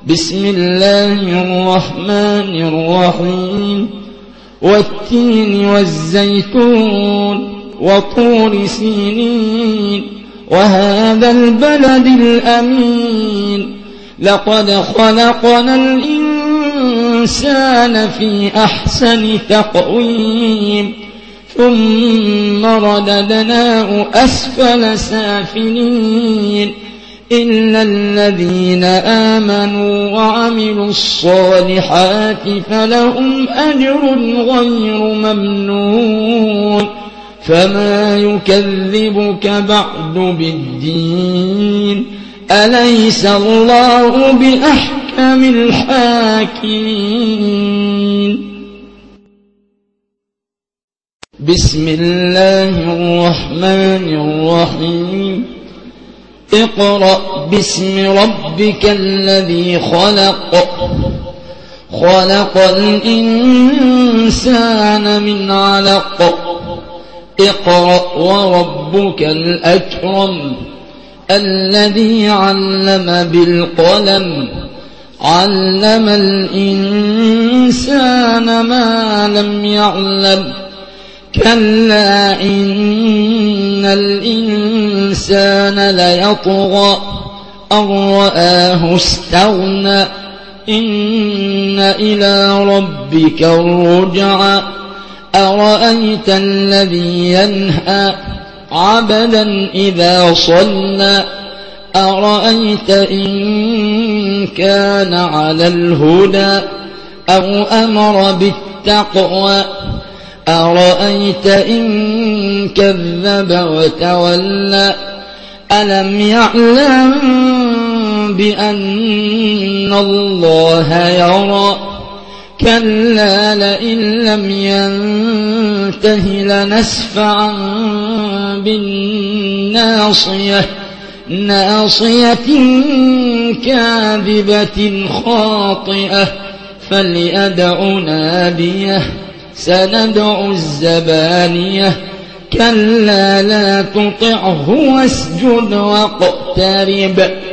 بسم الله الرحمن الرحيم والتين والزيتون وطور سينين وهذا البلد الأمين لقد خلقنا الإنسان في أحسن تقويم ثم رددناه أسفل سافلين إلا الذين آمنوا وعملوا الصالحات فلهم أجر غير ممنون فما يكذبك بعد بالدين أليس الله بأحكم الحاكمين بسم الله الرحمن الرحيم اقرأ باسم ربك الذي خلق الإنسان من علق اقرأ وربك الأكرم الذي علم بالقلم علم الإنسان ما لم يعلم كلا إن الإنسان ليطغى أن رآه استغنى إن إلى ربك الرجعى أرأيت الذي ينهى عبدا إذا صلى أرأيت إن كان على الهدى أو أمر بالتقوى أرأيت إن كذب وتولى ألم يعلم بأن الله يرى كلا لئن لم ينته لنسفعا بالناصية ناصية كاذبة خاطئة فليدع ناديه سندع الزبانية كلا لا تطعه واسجد واقترب